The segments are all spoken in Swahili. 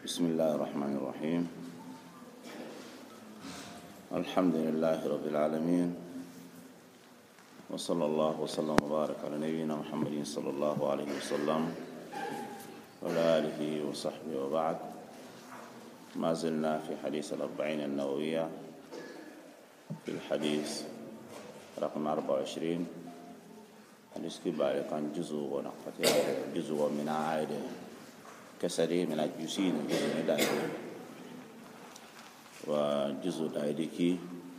بسم الله الرحمن الرحيم. الحمد لله رب العالمين، وصلى الله وسلم وبارك على نبينا محمد صلى الله عليه وسلم وعلى آله وصحبه وبعد. ما زلنا في حديث الأربعين النووية في الحديث رقم 24. حديث كبار كان جزء ونقطة جزء من عائلة كسري من الجسين جزء دائري وجزء دائري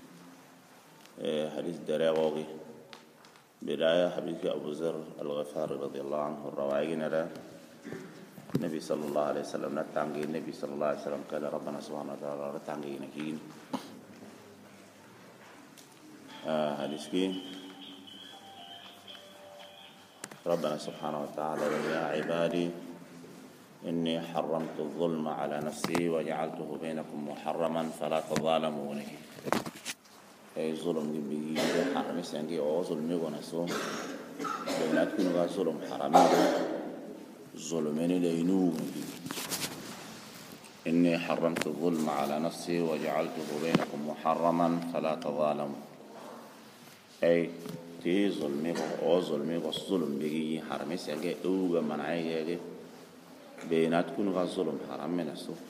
حديث دراوغي بداية حديث أبو ذر الغفاري رضي الله عنه الروايين النبي صلى الله عليه وسلم نتانجي النبي صلى الله عليه وسلم قال ربنا سبحانه وتعالى نتانجي نكين حديث كي ربنا سبحانه وتعالى يا عبادي إني حرمت الظلم على نفسي وجعلته بينكم محرما فلا تظالموني. أي ظلم بيجي حرام سنجي أو ظلم يغنسون بيناتكم ظلم حرامين ظلمين لينوم. إني حرمت الظلم على نفسي وجعلته بينكم محرما فلا تظالموا. أي تي ظلمي أو ظلمي والظلم بيجي حرام سنجي أوجا من عيجي بيناتكم ظلم حرام من السوء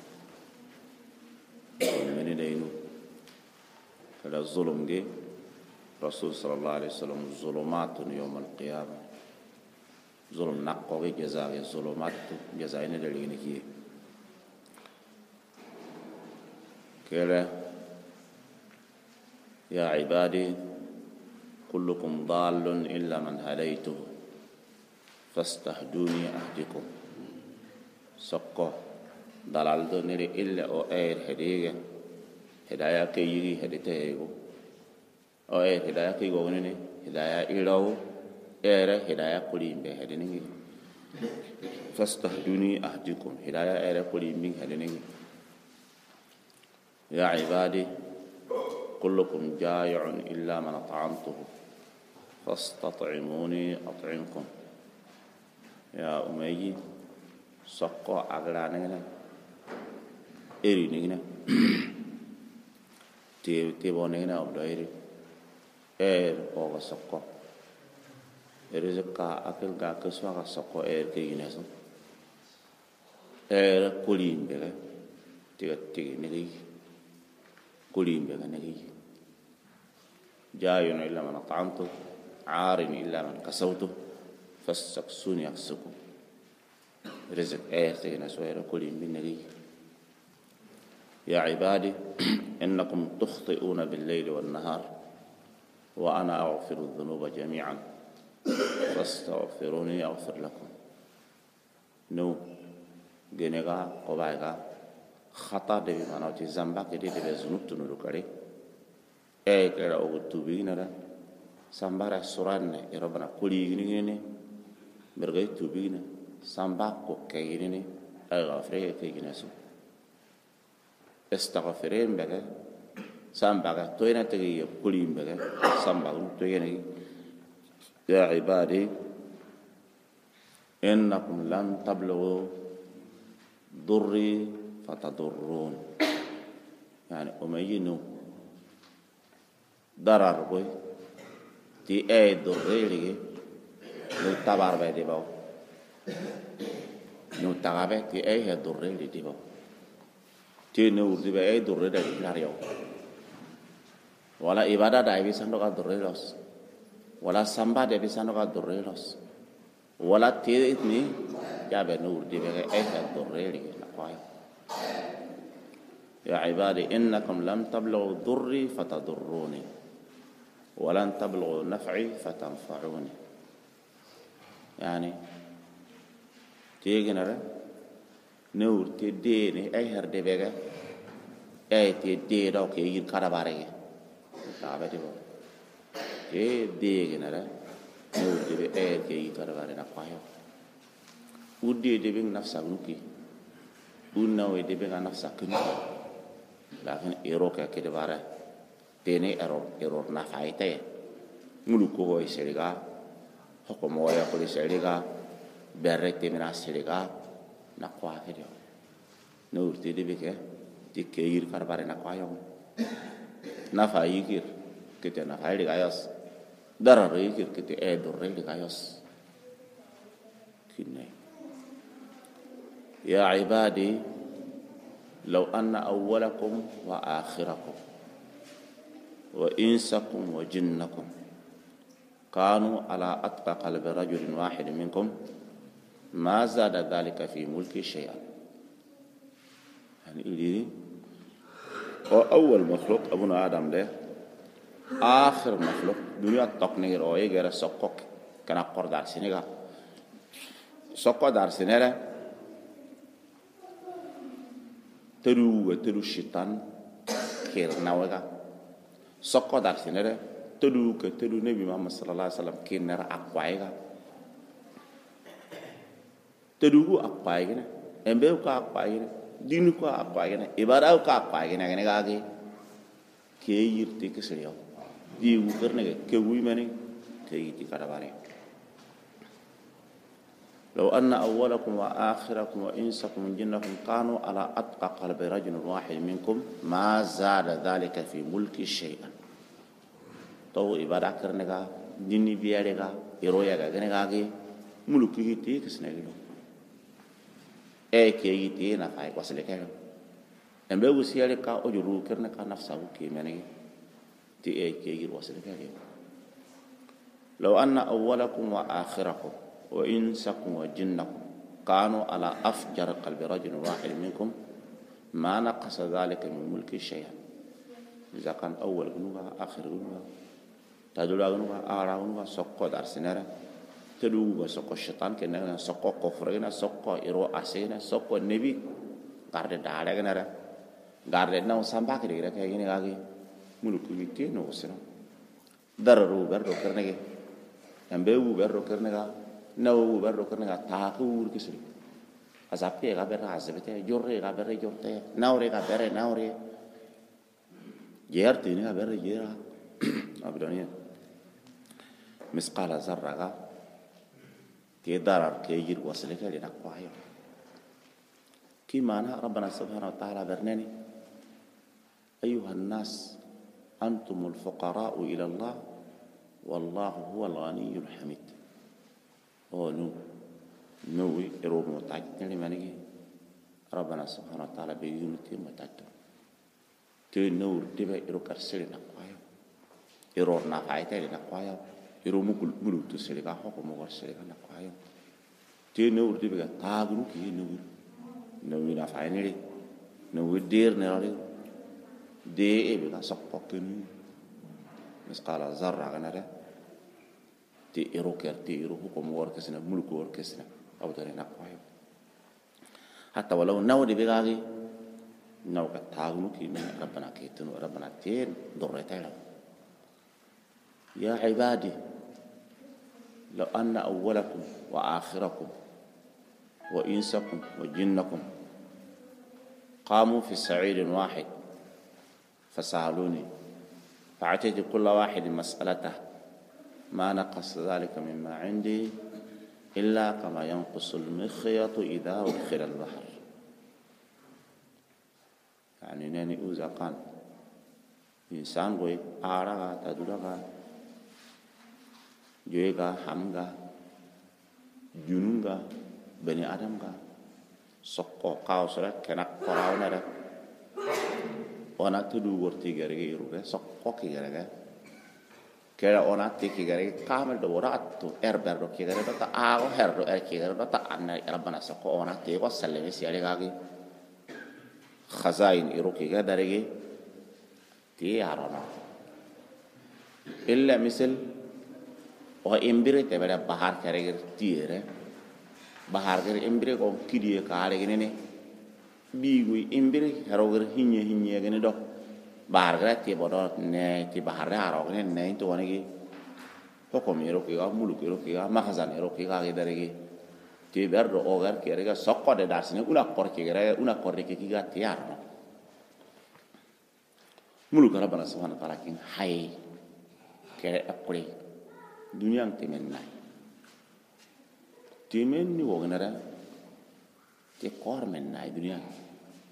ظلمين لينوم. فلا الظلم دي رسول صلى الله عليه وسلم ظلمات يوم القيامة ظلم نقوي جزاء الظلمات جزائنا دلينكي كلا يا عبادي كلكم ضال إلا من هديته فاستهدوني أهدكم. سقو ضلال نري إلا أو أير هدية هدايا كي يجي هديته أو أير هدايا كي يغنيني هدايا إلاو أير هدايا كلين بهديني فاستهدوني أهدكم هدايا أير كلين بهديني. يا عبادي كلكم جائع إلا من أطعمته فاستطعموني أطعمكم. يا أمي سقو أغلانينا إرينينا تيبونينا أبدايري أوغا سقو رزقا أكل كسوغا سقو كيناسو كولين بيغا تيغا نغي كولين بيغا نغي. جاي إلا من أطعمته عار إلا من كسوته فاستقسوني أكسكم. رزق تيغا سويرا كولين بنغي. يا عبادي إنكم تخطئون بالليل والنهار وأنا أغفر الذنوب جميعا فاستغفروني أغفر لكم. نو جنغا قبائغا خطا دبي مانوتي زنبا كدي دبي زنوب تنورو كاري كلا أغو توبينا سامبارا سوران ربنا كولي يغنيني برغي توبينا سامبا كو كيغنيني أغفري كيغنسو استغفرين بك سامبا توينا تغي كولين بك سامبا توينا. يا عبادي إنكم لن تبلغوا ضري فتضرون. يعني أمينو ضرر بوي تي أي ضري لي نو تبار بيدي باو نو تغابي تي أي ضري لي دي باو تي نو دي أي ضري دي لاريو ولا إبادة داي بيسانو كا ضري لوس ولا سامبا دي بيسانو كا ضري لوس ولا تي إتني جابي نور دي بيغي أي ضري لي لقوايو. يا عبادي إنكم لم تبلغوا ضري فتضروني ولن تبلغوا نفعي فتنفعوني. يعني تيجي نرى نور تديني أي هردي بيجا أي تدي دوك يجي كرباري تعبتي بو تدي نرى نور تبي أي تيجي كرباري نقايو ودي تبي نفسك نوكي وناوي تبي نفسك نوكي لكن إيروك كرباري تيني إيرور نفعيته ملوكو هو يسيرها حكم هو يقول يسيرها بريت من السيرها نقوى كده نورتي دي بك تكير كربار نقايم نفع يكير كتير نفع لك أياس ضرر يكير كتير ضرر لك أياس كني يا عبادي لو أن أولكم وآخركم وإنسكم وجنكم كانوا على أتقى قلب رجل واحد منكم ما زاد ذلك في ملكي شيئا. يعني إلي أول مخلوق أبونا آدم له آخر مخلوق دنيا تقنير أو يجرى سقوك كان أقر دار سنغا سقو دار سنغا تدو الشيطان كير ناوغا سقو دار سنغا تدو نبي محمد صلى الله عليه وسلم كير نرى أقوايغا تدو أقوايغا أمبيو كأقوايغا dinu ko akwaagene ibada ko akwaagene ngene gaage ke yirti kesriyo di wu kerne ke wu mani ke yiti kadabare law anna awwalakum wa akhirakum wa insakum jinnakum kanu ala atqa qalbi rajulin wahid minkum ma zada dhalika fi mulki shay'an to ibada kerne ga dini biyare ga iroya ga ngene gaage mulki hiti kesnegilo ke yiti na fay ko sele kay embe wusiyale ka ojuru kerne ka nafsa ke meni ti ke yir wasele kay law anna awwalakum wa akhirakum wa insakum wa jinnakum kanu ala afjar qalbi rajul wahid minkum ma naqasa dhalika min mulki shay'an iza kan awwal gunuga akhir gunuga tadula gunuga ara gunuga sokko dar sinara تدو سوق الشيطان كنا سوق كفرنا سوق إيرو أسينا سوق النبي قارد دارا كنا قارد ناو سامبا كده كده كأي نيجي ملوك يمتي نوسنا دررو برو كرنا كده أمبيو برو كرنا كده ناو برو كرنا كده تاكور كسر أزابي كابر أزابته جوري كابر جورته ناوري كابر ناوري جيرتي كابر جيرا أبدانية مسقال زرقة كدار كيجر وصلك لنقوايا كما ربنا سبحانه وتعالى برناني أيها الناس أنتم الفقراء إلى الله والله هو الغني الحميد نوي إروب متعجد لمنه ربنا سبحانه وتعالى بيونتي متعجد تي نور دبا إرو كرسل لنقوايا إرو نافعيتا لنقوايا إرو ملو تسلقا حكو مغرسلقا نقوايا تي نور دي بغا تاغرو كي نور نافعيني لي نور دير نرالي دي بغا سقوكين مسقال زرع غنرا تي إرو كير تي إرو حكو مغرسلقا ملو كوركسنا أو داري نقوايا حتى ولو نور دي بغا نور كتاغرو كي ربنا كيتنو ربنا تين دوريتاي لهم يا عبادي لو أن أولكم وآخركم وإنسكم وجنكم قاموا في سعيد واحد فسألوني فأعطيت كل واحد مسألته ما نقص ذلك مما عندي إلا كما ينقص المخيط إذا أدخل البحر. يعني ناني أوزا قان إنسان قوي آرغا تدولغا جويغا حمغا جنونغا بني آدمغا سقو قاوسرا كناك قراونا ona tudu worti garege iruga sokko ki garega kera ona ti ki garege kamel do ratto erber do ki garega ta ago herdo ki garega ta anna rabbana sokko ona ti ko sallemi si ale gagi khazain iru ki garege ti arona illa misal o imbire te bere bahar garege tiere bahar garege imbire ko kidie kaare gene bigui imbiri haroger hinye gene do bahar grati bodo ne ti bahar haro gene ne to wanegi pokom ero ki ga mulu ero ki ga mahazan ero ki ga daregi ti berdo ogar ki rega sokko de darsine una korki gere una korri ki ga tiar mulu kara bana subhanahu wa ta'ala kin hay kere akuri dunyang timenna timenni wognara ti kor men nay dunya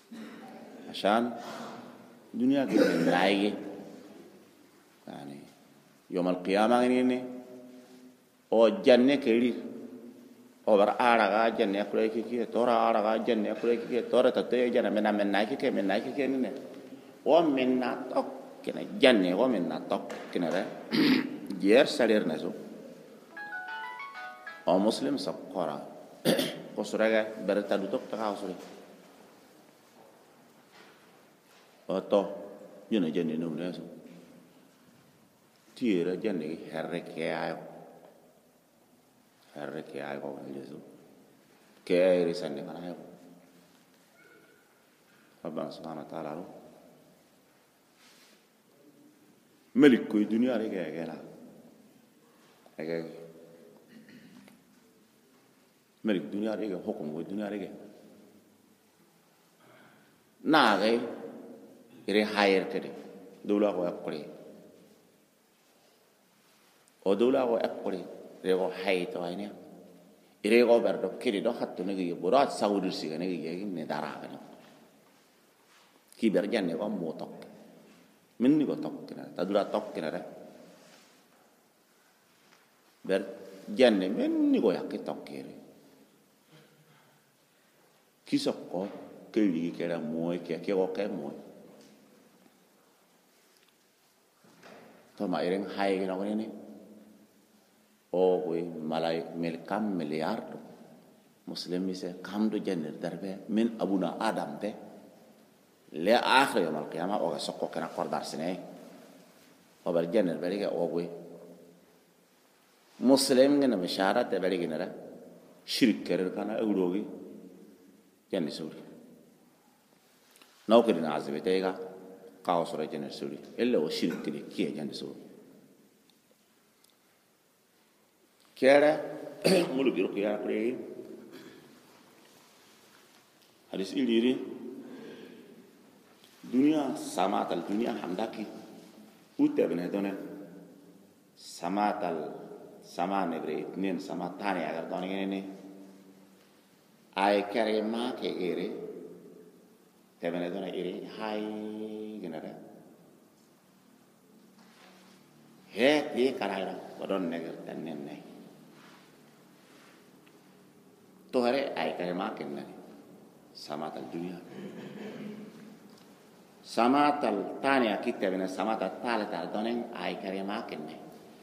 عشان دنيا كده نلاقي يعني يوم القيامة إني أو جنة كيري أو برا جنة كله كي تورا جنة كله كي تورا تطيع جنة من نايك كي نينه ومن ناتك كنا جنة ومن ناتك كنا ده جير سرير نزو أو مسلم سكورا كسرعة برتادوتك تكاسره أتو جنة نونه سو تيرا جنة هركي ayo ko Yesu ke ay risande kana ayo Allah subhanahu wa ta'ala malik ko dunya re ke la ege malik dunya re ke hukum ko dunya re ke na ge ire hayr tede dawla ko akore o dawla ko akore rego hayto ayne irego berdo kiri do hatto ne gi burat saudur siga ne gi ne dara kana ki berjan ne ko motok min ni ko tok kana tadura tok kana re ber janne min ni ko yakki tok kiri kisokko kiri kera moy ke ko ke moy to ma ireng hay gina ko ne o we malaik mel kam miliardo muslim mise kam do janner darbe min abuna adam be le akhir yawm al qiyamah o sokko kana qordar sene o bar janner bari ga o we muslim ngena bisharat bari gina shirk kerer kana awrogi janni suri naw kedina azabe tega qawsura janner suri illa o shirk kidi kiye janni suri kera mulu biro kera kure hadis iliri dunia samatal dunia handaki utte bene done samatal sama negre itnin sama tani agar done ini ay kare ma ke ere te bene done ere hai genara he di karayra bodon neger tanen nei तो हरे आई करे माँ के नहीं समातल दुनिया समातल ताने कितने बिना समातल ताले दोने आई करे माँ के नहीं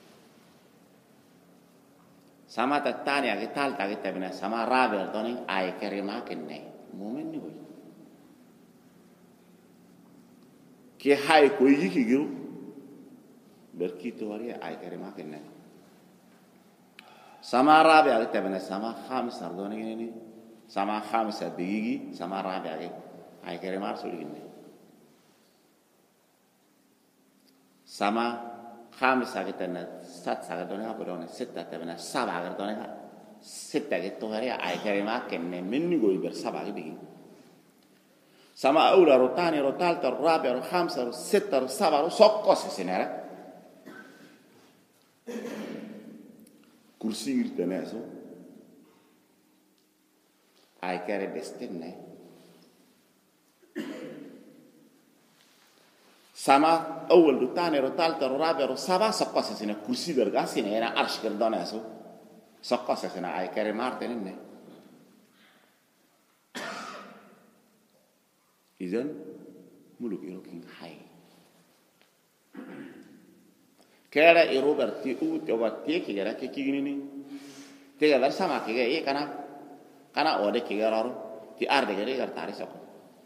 समातल ताने कि कितने बिना समाराबे दोने आई करे माँ के नहीं मोमेंट नहीं हुई कि हाई कोई ही गिरो बल्कि तो हरे आई करे माँ के नहीं sama rabi agi tabena sama khamis ardone ini sama khamis bigi sama rabi agi ay kere mar suri gini sama khamis agi tana sat saga done apa done setta tabena saba agi done setta agi to hari ay kere mar kenne minni goi ber saba agi bigi sama aula rotani rotal tar rabi ro khamis ro setta ro saba ro sokko sesenera kursi irtene so ay kare destine sama awal do tane ro talta ro rabe ro saba sakka sesina kursi berga sine era arsh kerdana so sakka sesina ay kare marte ne izan muluk irokin hay kera Robert ti u te watti ki gara ke kigini ni te ga sama ke ga e kana ode ki gara ro ti arde ga gar tare sako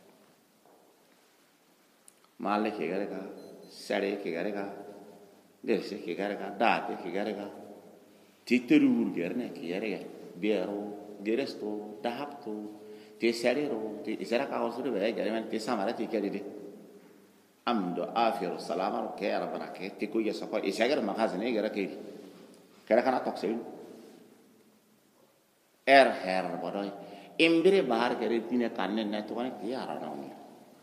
malle ke gara ka sare ke gara ka dese ke gara ka date ke gara ka ti terur gerne ke gara ga biero geresto dahapto ti sare ro ti isara ka osure be ga men ti samara ti ke di amdo afir salama ke rabbana ke ti ko yesa ko isagar magazine gara ke kera kana toksin her bodoy imbire bahar kere tine kanne na to kan ki ara na ni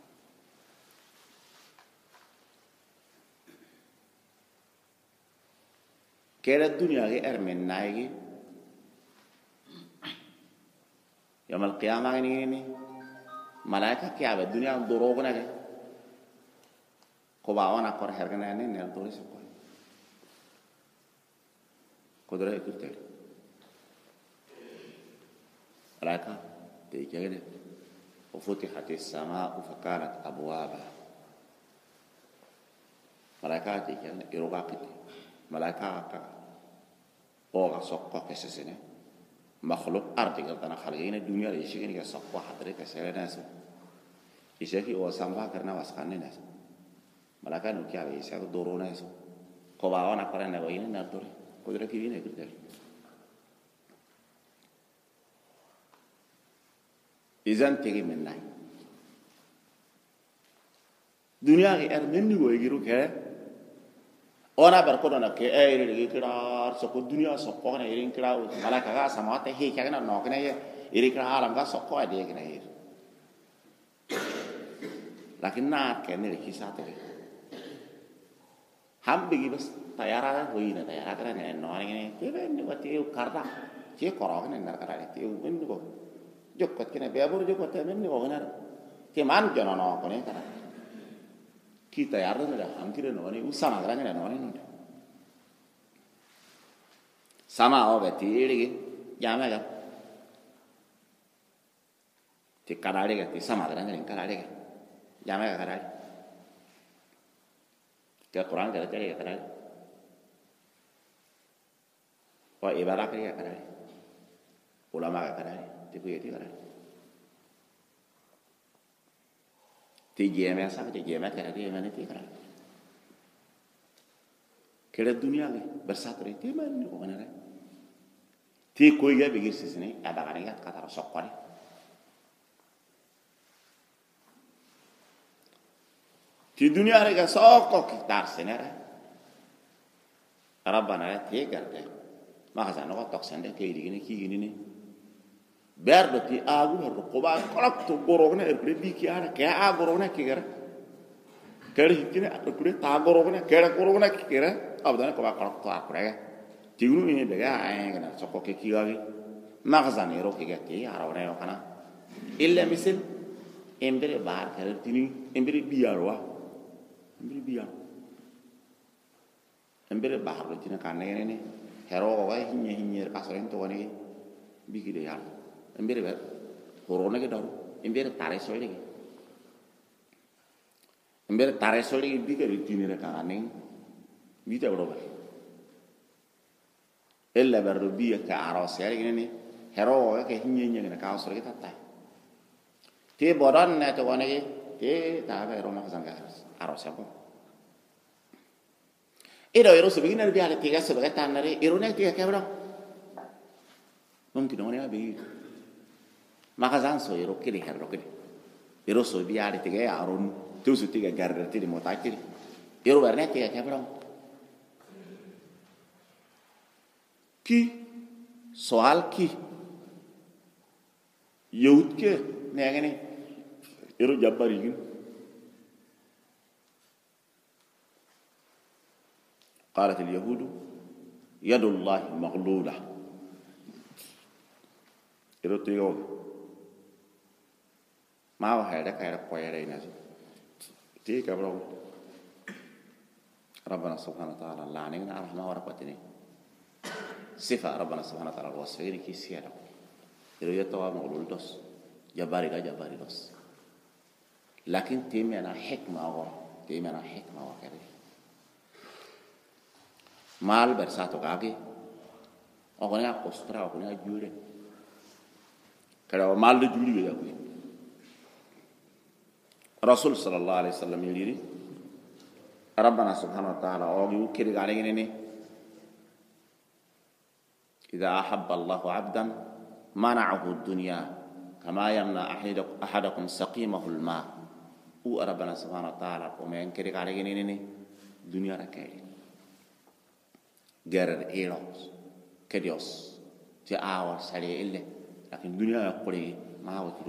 kera dunia ke men naigi yamal qiyamah ni malaika ke aba dunia doro gona ge ko ba wana kor hergana ne ne doro se ko doro kurte malaika te jagede wa futihat as-samaa fa kanat abwaba malaika te jagede iroga kiti malaika ka o ga sokko kesesene makhluk artikel tanah khalqina dunia le shigini ga sokko hadre kesere nas isaki o samba karna waskanne nas malaka no kya be sa doro nas ko ba ona korana go ina dore ko dore ki ina kirte izan tegi menai dunia ge menni go igiru ke ona ber ko dona ke iri kira so ko dunia so ko na iri kira malaka ga samate he kya na no kene iri kira alam ga so ko ade kene iri lakin na kene ri kisate ham bigi bas tayara hoina tayara kara ne no ne ke ne wati karda ke koro ne nar kara te un ko jokot kene be abur jokot men ni ko na ke man jono no ko ne kara kita ya arda ham kire no ni usama gara ne no ni sama o beti iri yama ga ti karare ga ti sama gara ne karare ga yama ga karare ke Quran ga tere ga karare o ibarat ga karare ulama ga karare ti ku yeti karare ti jeme sa ti jeme ka ti mane ti kara kera dunia ge bersatre ti man ko kana ti ko ya be gisine ada kana ya kata sokore ti dunia re ga sokko ki tarsene rabbana ti garde ma sa no tok sende ke digine ki gini ne berdo ti agu berdo ko ba kolak to gorogna e bi ki ara ke a gorogna ki gara kere hikine a kure ta gorogna kere gorogna ki kere abdana ko ba kolak to akure ti gunu ni daga ay gana so ko ke ki gagi magazan ero ki ga ti ara ora yo kana illa misal embere bar kere tini embere biarwa embere biar embere bar ro tina kan ne hero ga hinye ka so ento woni bigi de yalla embere ber corona ke daru embere tare soli ke embere tare soli bi ke ritini re kaning vita roba ella berro bi ke aros ya ni hero ke hinye ne ka so ke tatta te bodan ne to woni ke ta be roma ka sanga aros ya ko ero so bi ne bi ale tiga so ke tanare ero ne tiga ke bro mungkin ona be maka zanso ero kiri herro kiri ero so biare tiga aron tu su tiga garder ti mo takiri ero berne tiga kabram ki soal ki yahud ke ne ngene ero jabbari gin قالت اليهود يد الله مغلولة ero tiga mau hai da kai da koy re na ti ka bro rabbana subhanahu wa ta'ala la ne na rahma wa rahmatini sifa rabbana subhanahu wa ta'ala wasfiri ki siara ero yato wa mawlul dos jabari dos lakin ti me na hikma wa kare mal versato kage o ko ne akostra o ko ne jure kala mal de juri ya ko Rasul sallallahu alaihi wasallam yiri Rabbana subhanahu wa ta'ala ogi ukiri gane ne idza ahabba Allahu 'abdan mana'ahu ad-dunya kama yamna ahadakum saqimahu al-ma u Rabbana subhanahu wa ta'ala ko men kiri gane ne dunya rakay garar eros kedios ti awa sari ille lakin dunya ko ma watiru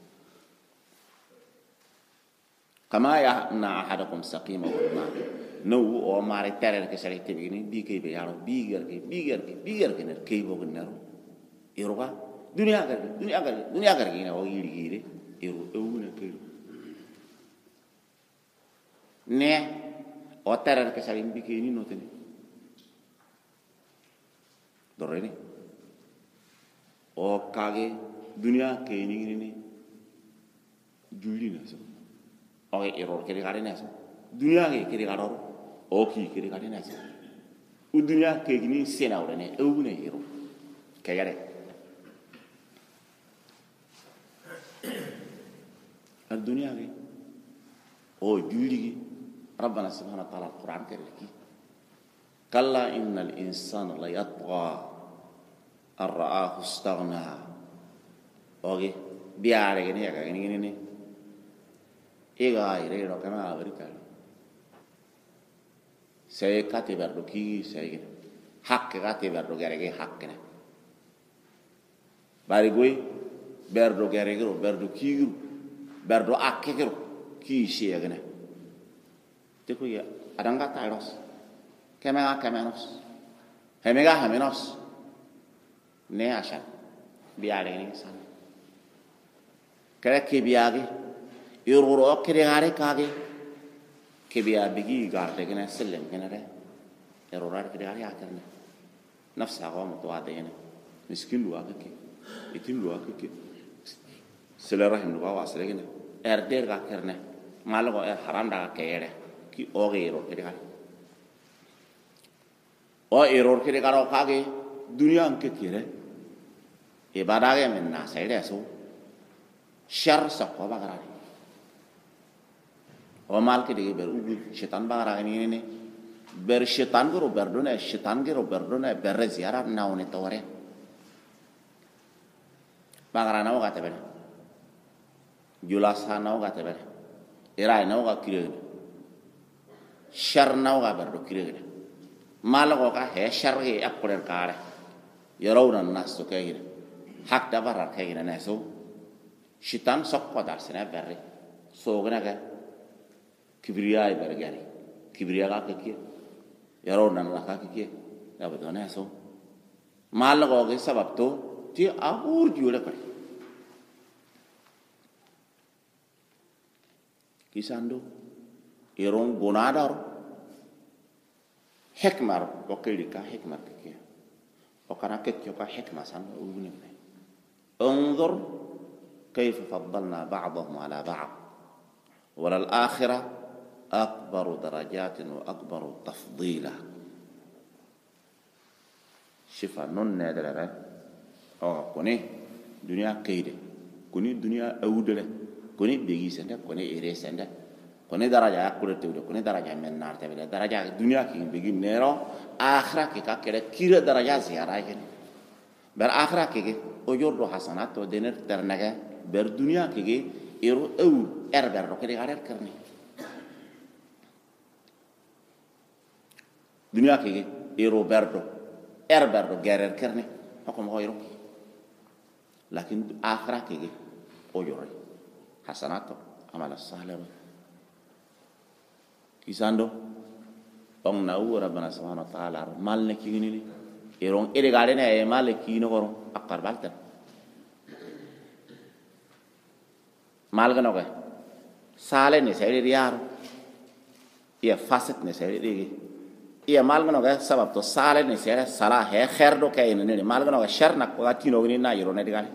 kama ya na ahadakum saqima wal ma no o mare tere ke sare te bini bi ke be yaro bigar ke ner ke bo gnaro iroba dunia gar ina o yiri gire ero euna o terer ke salim bikini no tene dorene o kage dunia ke ni julli na so o error ke gare na so dunia ke garo o ki ke gare na so u dunia ke ni sena orene e u ne error ke gare al dunia ke o julli ربنا سبحانه وتعالى القرآن كريم كلا إن الإنسان ليطغى أن رآه استغنى أوكي بيارة كني يا كني كني إيجا إيري ركنا أبريكا سيكاتي بردوكي سيكين حق كاتي بردو كريكي حق كنا باريكوي بردو كريكو بردو كيرو بردو أكيرو كي شيء كنا تقول يا أدنى تايروس كماnos همينوس نياشان بيارة كني سان كره كبياغي يرورو كريغاري كاغي كبيا بيجي غارده كنا سلم كنا ده يرورار كريغاري اكرنا نفس هوا متواضعين مسكين لو اكك يتيم لو اكك سلا رحم لو واسره كنا اردير كرنا مالو حرام دا كيره كي اوغيرو كريغاري او ايرور كريغارو كاغي دنيا انك كيره عبادت من ناسيده سو شر سقوا بغراني ومال كده بيرو شيطان بغراني ني بير شيطان كرو بردونه شيطان كرو بردونه بير زيارة ناوني توري بغرانا وقت بنا جلاسا نوقت بنا إراي نوقت كيرين شر نوقت بردو كيرين مال وقت هي شر هي أقول الكاره يرون الناس تكير حق دبر كيرين ناسو شيطان سقوا دارسنا بري سوغنا كا كبرياء برجاني كبرياء كاكيا يرون الله كاكيا يا بدونا سو مال لغوغي سبب تو تي أقول جوله كري كيساندو يرون بنادار حكمر وكيلكا حكمر كاكيا وكنا كاكيا حكمة سان انظر كيف فضلنا بعضهم على بعض وللآخرة أكبر درجات وأكبر تفضيلا شفا نون ندلرا أو كوني دنيا كيدة كوني دنيا أودلة كوني بيجي سنده كوني إيري سنده كوني درجة أكبر تودة كوني درجة من نار تبلا درجة دنيا كي بيجي نيرو آخرة كي كده كير درجة زيارة كده بر آخرة كي أجور حسنات ودينر ترنجة بر دنيا كي إيرو أو إربر ركدي غير كرني دنيا كي إيرو بردو إربر غير كرني حكم غيره لكن آخرة كي أجور حسنات عمل الصالح كيساندو بون ناو ربنا سبحانه وتعالى مال نكيني إيرون إيري غارينا إيه مال كينو كورون أكبر بالتن مال كنوكه سالة نسيري ريار يا فاسد نسيري ريجي يا مال كنوكه سبب تو سالة نسيري سلا هي خير دو كاين نيني مال كنوكه شر نكوا كينو غني نا يرون نديغالي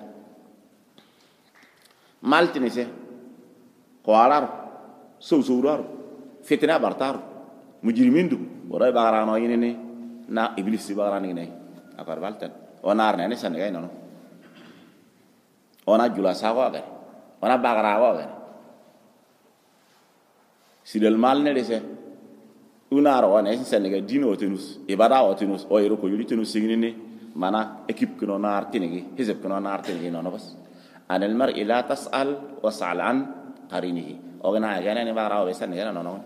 مال تنسي قوالار سوسورار فتنة برتار مجرمين دو وراي بارانو ينيني نا إبليس باراني ناي أكبر بالتن ونار ناني سنغاي نونو ونا جلاسا واغاي ونا باغرا واغاي سيدل مال ندسه unaro wana esi senega dino otenus ibada otenus o yero ko yuri tenus signini mana équipe que non artinigi hizb que non artinigi non bas an al mar'i la tas'al was'al an qarinihi o gana gana ni bagara o senega non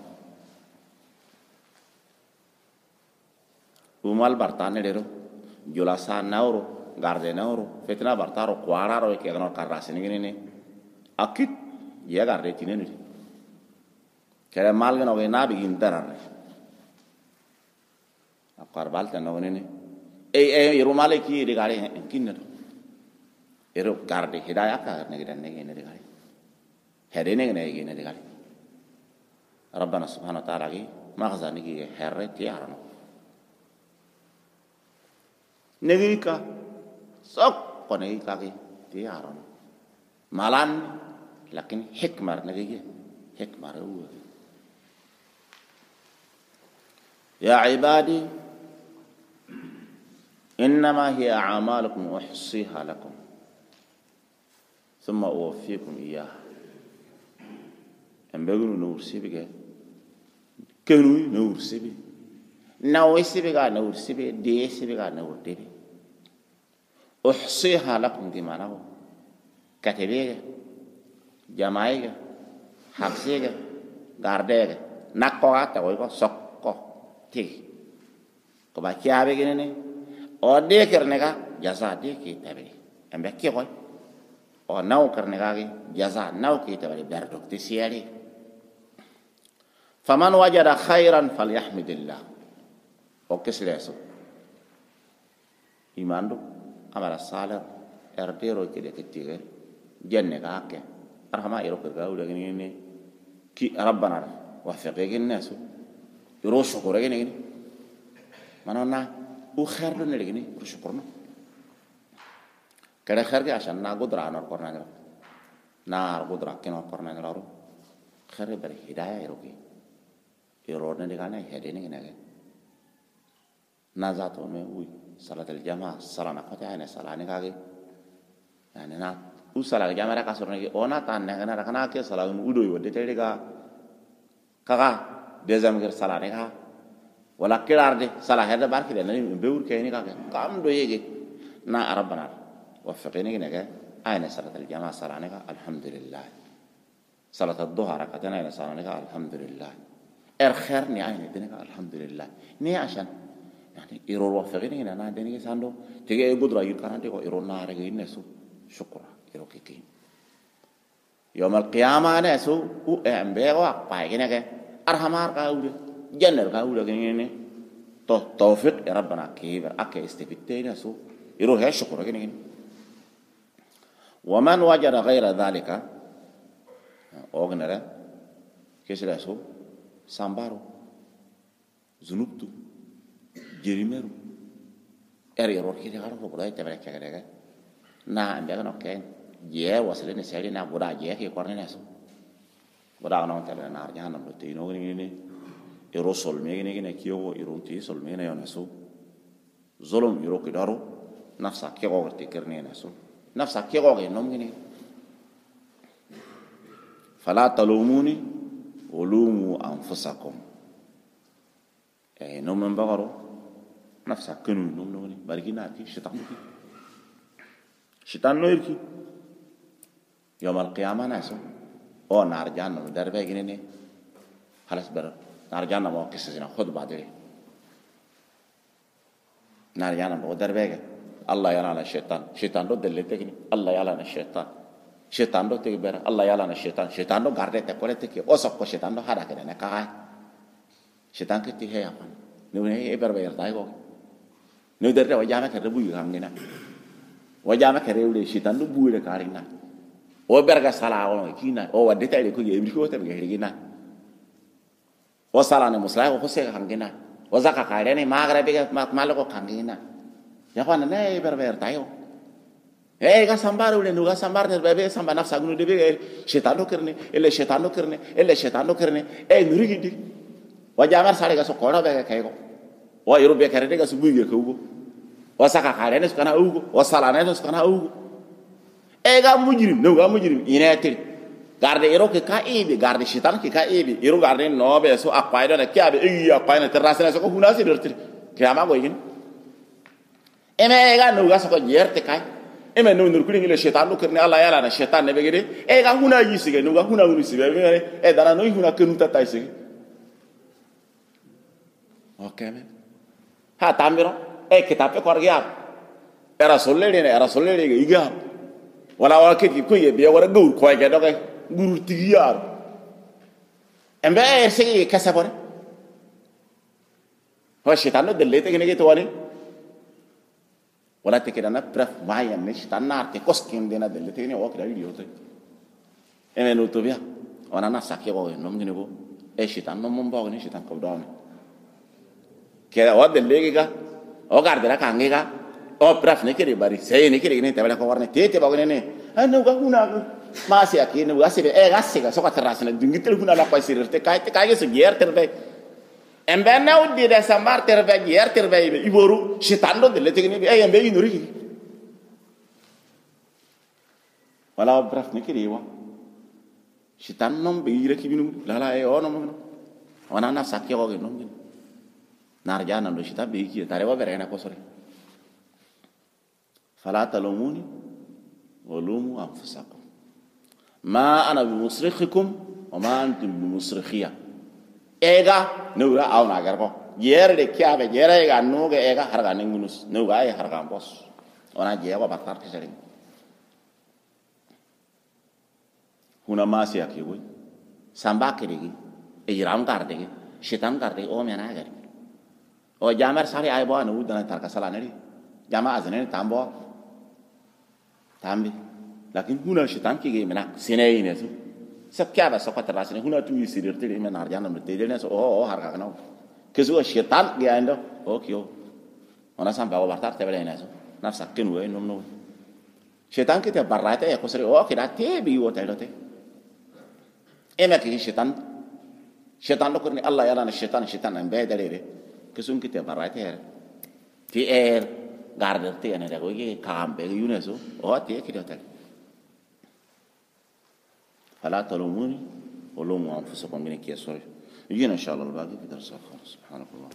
umal bartane dero julasa nauro garde nauro fetna bartaro quararo ke gano karrasini ni akit ya garde tineni kere mal gano ge nabi intarane akar balta no nene yero maleki de gare kinna yero garde hidaya ka ne gidan ne de gare hede ne de gare rabbana subhanahu wa ta'ala gi magazani ki herre ti arano negika sok ko negika ki ti arano malan lakin hikmar negike hikmar huwa ya ibadi إنما هي أعمالكم أحصيها لكم ثم أوفيكم إياها أمبغنو نور سيبك كنوي نور سيبي نوي سيبك نور سيبي دي سيبك نور دي أحصيها لكم دي معناه كتبيك جماعيك حبسيك غارديك نقوات ويقو سقو تي كما كيابي جنيني o de karne ka jaza de ki tabiri ambe ki koy o naw karne ka jaza naw ki tabiri berdok ti siyari faman wajada khairan falyahmidillah o kesleso imando amara salar erdero ki de kitige jenne ka ke arhama iro ka gawda ni ki rabbana wafiqi الناس يرو شكر ni manona وخير لنا لقيني رشكرنا كده خير عشان نقدر على نقرنا نرى قدرة كنا نقرنا نرى خير بري هداية يروكي يرورنا لقانا يهديني كنا نازاتو مي صلاة الجماعة صلاة نقطة يعني صلاة نكاكي يعني نا وصلاة الجماعة كاسورنا كي أونا تان نكنا ركنا كي صلاة ودوي ودي تلقى كاكا ديزام غير صلاة نكا ولا كلارد صلاة هذا بارك لنا بيور كأني كام دويجي نا ربنا وفقني كنا أين صلاة الجماعة صلاة نكا الحمد لله صلاة الظهر ركعتين أين صلاة نكا الحمد لله خير ني أين دينك الحمد لله ني عشان يعني يرور وفقني كنا نا دينك ساندو تيجي قدرة يكران تيجي يرور نار كي نسو شكرا يرور كي يوم القيامة نسو وأمبيغوا باي كنا أرحمار كاودي جنر كاولا كنيني توفيق يا ربنا كيبر أكي استفدتين سو يروح يشكر كنيني ومن وجد غير ذلك أغنى كيسلا سو سامبارو زنوبتو جريمرو يروح كده كارو بقولي تبارك كده نا أمبيغا نوكين جيه وصلنا سيري نا بودا جيه كي كورني نسو بودا نون تلا نار جهنم لتينو كنيني iro solmegene gene kiyo ironti solmegene yonaso zolom iro kidaro nafsa kiyo te kerne naso nafsa kiyo ge nomgene fala talumuni ulumu anfusakum nomen bagaro nafsa kenu nomnoni bargina ki shitan noirki yawm alqiyamah naso o nar jahannam darbe gene خلاص بر نرجعنا ما قصصنا خد بعدين نرجعنا بودر بيجا الله يلانا الشيطان رو دلتكني الله يلانا الشيطان رو تكبر الله يلانا الشيطان رو غارده تقول تكي أوسق الشيطان رو هذا كده نكاي الشيطان كتير هي أمان نونه إبر بير تايقو نودر وجامع كربوي كامينا وجامع كربوي الشيطان رو بوي كارينا وبرجع سلا أو كينا أو وديت عليه كوي يبريكو تبغى وصلنا مسلاه وخسر كامينا وزكاة كاريني ما غربي ما لقو كامينا يا أخوانا نه بربير تايو إيه كسامبار ولا نوغا سامبار نربي سامبار نفس أقول دبي شيطانو كرني إلا شيطانو كرني إيه نوري دي وجامر سالي كسو كورا بيجا كايكو ويروبي كاريني كسو بيجا كوبو وزكاة كاريني سكنا أوغو وصلنا سكنا أوغو إيه كمجرم نوغا مجرم يناتي garde ero ke kaibi garde shitan ke kaibi ero garde no be so apaido na kiabe apaina terrasna so ko hunasi dortir kiama go yin eme ga no ga so ko yerte kai eme no nur kuli ngile shitan do kirne allah yala na shitan ne be gede e ga huna yisige no ga huna yisige be ngare e dara no huna kenuta taisige okay me ha tambiro e kitabe ko argia era sollere ge iga wala wala ke ko ye be wara gour ko ge do ke guru tigiyar embe segi kasabore ho shaytanu dellete gene to wani wala tekidana praf maya ne shaytanar te koskin dena dellete gene o kida video te eme no to bia ona na sakye go no ngene bo e shitan no mon bogni shitan ko don ke o de lega o gardera kangega o praf ne kere bari sei ne kere ne tabela ko warne tete bogni ne anu ga una ma si aki ne ga se e ga se ga so ka terrasne dingitel kuna la pa sirte kai se ger terbe embe na uddi de sambar terbe ger terbe iboru shitan do de le tegni e embe inori wala braf ne kere wa shitan nom be yire kibinu lala e ono mo wana na sakki o ge nom narjana do shitan be ki tare wa bere na ko sore fala talumuni wa lumu anfusakum ma ana bi musrikhikum wa ma antum bi musrikhiya ega nura aw na garbo yere de kiabe yere ga no ge ega harga ne munus no ga e harga bos ona je wa batar ti sere una masi ake woi samba keregi e iram kardegi shitan kardegi o mena gari o jamar sari ay bo anu dana tarka sala neri jama azane tambo tambi lakin huna shitan ki ge mena sinai ne su sakya ba sokata rasne huna tu yisirir te me nar janam te ne so o harga kana kesu shitan ge ando o kyo ona samba o bartar te bele ne so nafsa ken we nom no shitan ki te barrate e ko sere o ki da te bi o te lo te emek ki syaitan lo kurni Allah ya lana syaitan an be dalere kesun kita barate her ti garder ti ane da ko ki kambe yuneso o ti ki dotal fala talumuni wa lumu anfusakum min kiyasur yina inshallah al baqi fi dars akhar subhanallahi